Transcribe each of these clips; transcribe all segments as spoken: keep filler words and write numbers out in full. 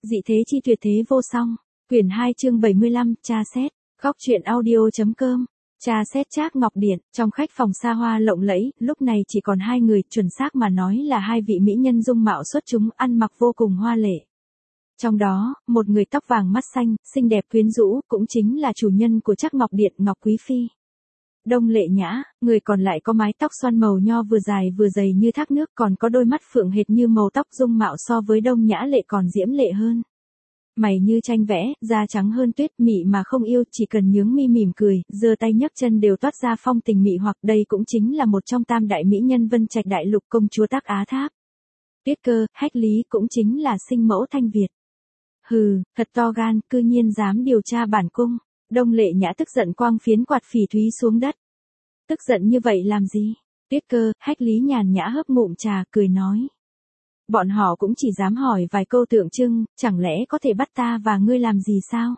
Dị thế chi tuyệt thế vô song. Quyển hai chương bảy mươi lăm, tra xét. Góc truyện audio.com. Tra xét Trác Ngọc Điện, trong khách phòng xa hoa lộng lẫy, lúc này chỉ còn hai người, chuẩn xác mà nói là hai vị mỹ nhân dung mạo xuất chúng, ăn mặc vô cùng hoa lệ. Trong đó, một người tóc vàng mắt xanh, xinh đẹp quyến rũ, cũng chính là chủ nhân của Trác Ngọc Điện, Ngọc Quý Phi. Đông Lệ Nhã, người còn lại có mái tóc xoăn màu nho vừa dài vừa dày như thác nước, còn có đôi mắt phượng hệt như màu tóc, dung mạo so với Đông Nhã Lệ còn diễm lệ hơn. Mày như tranh vẽ, da trắng hơn tuyết, mị mà không yêu, chỉ cần nhướng mi mỉm cười, giơ tay nhấc chân đều toát ra phong tình mị hoặc. Đây cũng chính là một trong tam đại mỹ nhân Vân Trạch Đại Lục, công chúa Tắc Á Tháp. Tuyết Cơ, Hách Lý cũng chính là sinh mẫu Thanh Việt. Hừ, thật to gan, cư nhiên dám điều tra bản cung. Đông Lệ Nhã tức giận quang phiến quạt phỉ thúy xuống đất. Tức giận như vậy làm gì? Tuyết Cơ, Hách Lý nhàn nhã hớp ngụm trà, cười nói. Bọn họ cũng chỉ dám hỏi vài câu tượng trưng, chẳng lẽ có thể bắt ta và ngươi làm gì sao?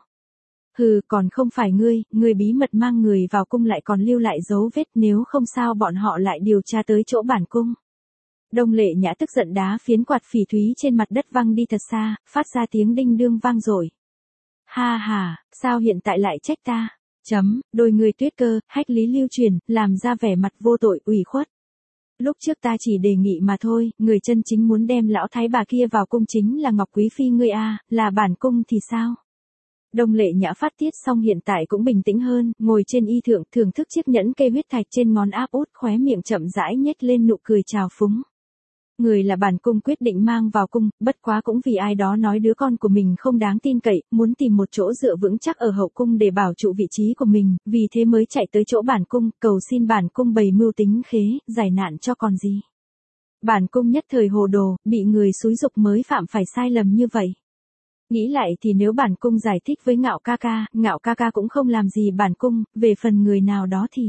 Hừ, còn không phải ngươi, ngươi bí mật mang người vào cung lại còn lưu lại dấu vết, nếu không sao bọn họ lại điều tra tới chỗ bản cung. Đông Lệ Nhã tức giận đá phiến quạt phỉ thúy trên mặt đất văng đi thật xa, phát ra tiếng đinh đương vang rồi. Ha ha, sao hiện tại lại trách ta? Chấm, đôi người Tuyết Cơ, Hách Lý lưu truyền, làm ra vẻ mặt vô tội, ủy khuất. Lúc trước ta chỉ đề nghị mà thôi, người chân chính muốn đem lão thái bà kia vào cung chính là Ngọc Quý Phi ngươi a, là bản cung thì sao? Đông Lệ Nhã phát tiết xong hiện tại cũng bình tĩnh hơn, ngồi trên y thượng, thưởng thức chiếc nhẫn cây huyết thạch trên ngón áp út, khóe miệng chậm rãi nhếch lên nụ cười trào phúng. Người là bản cung quyết định mang vào cung, bất quá cũng vì ai đó nói đứa con của mình không đáng tin cậy, muốn tìm một chỗ dựa vững chắc ở hậu cung để bảo trụ vị trí của mình, vì thế mới chạy tới chỗ bản cung, cầu xin bản cung bày mưu tính khế, giải nạn cho còn gì. Bản cung nhất thời hồ đồ, bị người xúi giục mới phạm phải sai lầm như vậy. Nghĩ lại thì nếu bản cung giải thích với Ngạo ca ca, Ngạo ca ca cũng không làm gì bản cung, về phần người nào đó thì...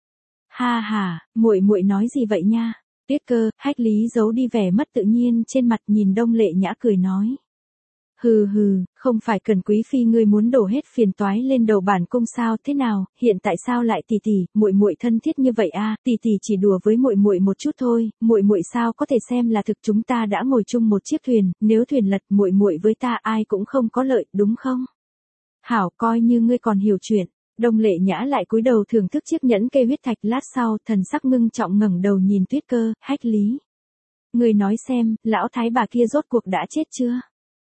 Ha ha, muội muội nói gì vậy nha? Tuyết Cơ, Hách Lý giấu đi vẻ mất tự nhiên trên mặt, nhìn Đông Lệ Nhã cười nói. Hừ hừ, không phải Cần Quý Phi ngươi muốn đổ hết phiền toái lên đầu bản cung sao? Thế nào, hiện tại sao lại tỷ tỷ, muội muội thân thiết như vậy a? Tỷ tỷ chỉ đùa với muội muội một chút thôi, muội muội sao có thể xem là thực, chúng ta đã ngồi chung một chiếc thuyền, nếu thuyền lật muội muội với ta ai cũng không có lợi, đúng không? Hảo, coi như ngươi còn hiểu chuyện. Đông Lệ Nhã lại cúi đầu thưởng thức chiếc nhẫn cây huyết thạch, lát sau, thần sắc ngưng trọng ngẩng đầu nhìn Tuyết Cơ, Hách Lý. Người nói xem, lão thái bà kia rốt cuộc đã chết chưa?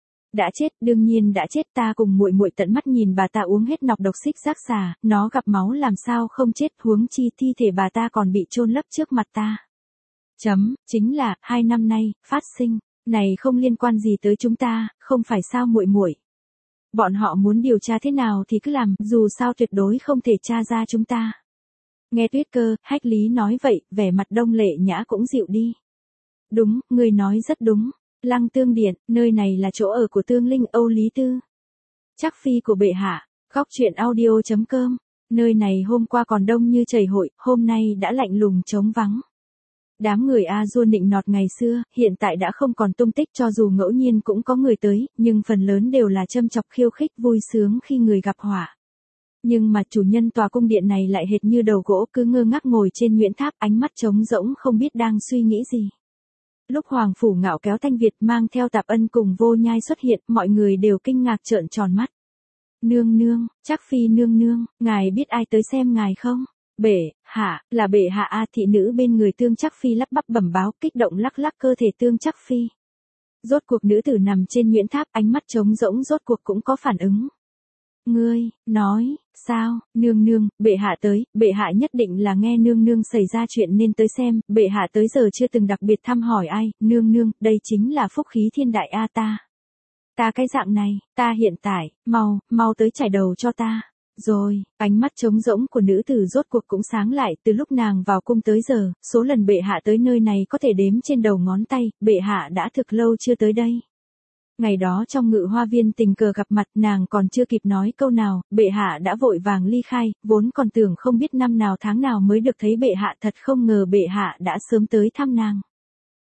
Đã chết, đương nhiên đã chết, ta cùng muội muội tận mắt nhìn bà ta uống hết nọc độc xích giác xà, nó gặp máu làm sao không chết, huống chi thi thể bà ta còn bị chôn lấp trước mặt ta. Chấm, chính là, hai năm nay, phát sinh, này không liên quan gì tới chúng ta, không phải sao muội muội? Bọn họ muốn điều tra thế nào thì cứ làm, dù sao tuyệt đối không thể tra ra chúng ta. Nghe Tuyết Cơ, Hách Lý nói vậy, vẻ mặt Đông Lệ Nhã cũng dịu đi. Đúng, người nói rất đúng. Lăng Tương Điện, nơi này là chỗ ở của Tương Linh Âu Lý Tư. Trác Phi của bệ hạ, góc truyện audio.com. Nơi này hôm qua còn đông như chảy hội, hôm nay đã lạnh lùng trống vắng. Đám người A Dua nịnh nọt ngày xưa, hiện tại đã không còn tung tích, cho dù ngẫu nhiên cũng có người tới, nhưng phần lớn đều là châm chọc khiêu khích vui sướng khi người gặp họa. Nhưng mà chủ nhân tòa cung điện này lại hệt như đầu gỗ, cứ ngơ ngác ngồi trên Nguyễn Tháp, ánh mắt trống rỗng không biết đang suy nghĩ gì. Lúc Hoàng Phủ Ngạo kéo Thanh Việt mang theo Tạp Ân cùng Vô Nhai xuất hiện, mọi người đều kinh ngạc trợn tròn mắt. Nương nương, Trác Phi nương nương, ngài biết ai tới xem ngài không? Bệ hạ, là bệ hạ a. Thị nữ bên người Tương Trác Phi lắp bắp bẩm báo, kích động lắc lắc cơ thể Tương Trác Phi. Rốt cuộc nữ tử nằm trên Nguyễn Tháp, ánh mắt trống rỗng rốt cuộc cũng có phản ứng. Ngươi, nói, sao, nương nương, bệ hạ tới, bệ hạ nhất định là nghe nương nương xảy ra chuyện nên tới xem, bệ hạ tới giờ chưa từng đặc biệt thăm hỏi ai, nương nương, đây chính là phúc khí thiên đại a ta. Ta cái dạng này, ta hiện tại, mau, mau tới chải đầu cho ta. Rồi, ánh mắt trống rỗng của nữ tử rốt cuộc cũng sáng lại, từ lúc nàng vào cung tới giờ, số lần bệ hạ tới nơi này có thể đếm trên đầu ngón tay, bệ hạ đã thực lâu chưa tới đây. Ngày đó trong Ngự Hoa Viên tình cờ gặp mặt, nàng còn chưa kịp nói câu nào, bệ hạ đã vội vàng ly khai, vốn còn tưởng không biết năm nào tháng nào mới được thấy bệ hạ, thật không ngờ bệ hạ đã sớm tới thăm nàng.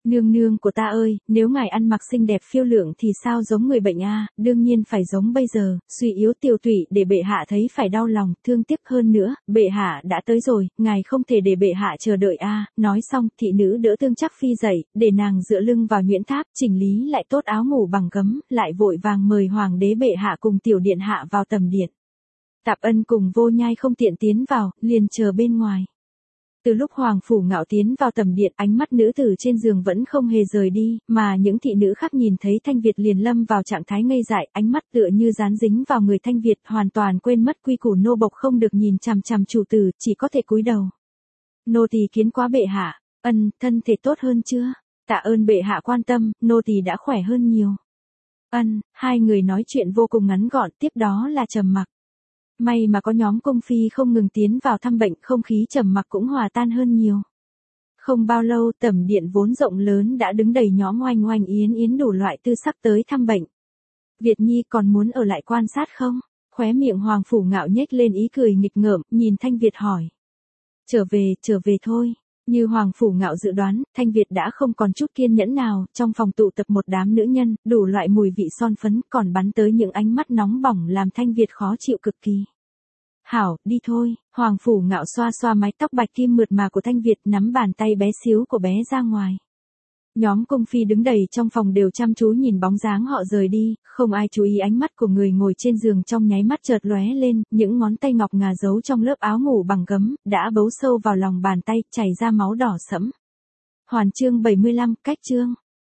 Nương nương của ta ơi, nếu ngài ăn mặc xinh đẹp phiêu lượng thì sao giống người bệnh a, đương nhiên phải giống bây giờ, suy yếu tiều tụy để bệ hạ thấy phải đau lòng, thương tiếc hơn nữa, bệ hạ đã tới rồi, ngài không thể để bệ hạ chờ đợi a. Nói xong, thị nữ đỡ Tương Trắc Phi dậy, để nàng dựa lưng vào nhuyễn tháp, chỉnh lý lại tốt áo ngủ bằng gấm, lại vội vàng mời hoàng đế bệ hạ cùng tiểu điện hạ vào tầm điện. Tạp Ân cùng Vô Nhai không tiện tiến vào, liền chờ bên ngoài. Từ lúc Hoàng Phủ Ngạo tiến vào tầm điện, ánh mắt nữ tử trên giường vẫn không hề rời đi, mà những thị nữ khác nhìn thấy Thanh Việt liền lâm vào trạng thái ngây dại, ánh mắt tựa như dán dính vào người Thanh Việt, hoàn toàn quên mất quy củ nô bộc không được nhìn chằm chằm chủ tử, chỉ có thể cúi đầu. Nô tỳ kiến quá bệ hạ. Ân, thân thể tốt hơn chưa? Tạ ơn bệ hạ quan tâm, nô tỳ đã khỏe hơn nhiều. Ân, hai người nói chuyện vô cùng ngắn gọn, tiếp đó là trầm mặc. May mà có nhóm cung phi không ngừng tiến vào thăm bệnh, không khí trầm mặc cũng hòa tan hơn nhiều. Không bao lâu, tầm điện vốn rộng lớn đã đứng đầy nhóm oanh oanh yến yến đủ loại tư sắc tới thăm bệnh. Việt Nhi còn muốn ở lại quan sát không? Khóe miệng Hoàng Phủ Ngạo nhếch lên ý cười nghịch ngợm, nhìn Thanh Việt hỏi. Trở về, trở về thôi. Như Hoàng Phủ Ngạo dự đoán, Thanh Việt đã không còn chút kiên nhẫn nào, trong phòng tụ tập một đám nữ nhân, đủ loại mùi vị son phấn, còn bắn tới những ánh mắt nóng bỏng làm Thanh Việt khó chịu cực kỳ. Hảo, đi thôi, Hoàng Phủ Ngạo xoa xoa mái tóc bạch kim mượt mà của Thanh Việt, nắm bàn tay bé xíu của bé ra ngoài. Nhóm cung phi đứng đầy trong phòng đều chăm chú nhìn bóng dáng họ rời đi, không ai chú ý ánh mắt của người ngồi trên giường trong nháy mắt chợt lóe lên, những ngón tay ngọc ngà giấu trong lớp áo ngủ bằng gấm, đã bấu sâu vào lòng bàn tay, chảy ra máu đỏ sẫm. Hoàn chương bảy mươi lăm, cách chương.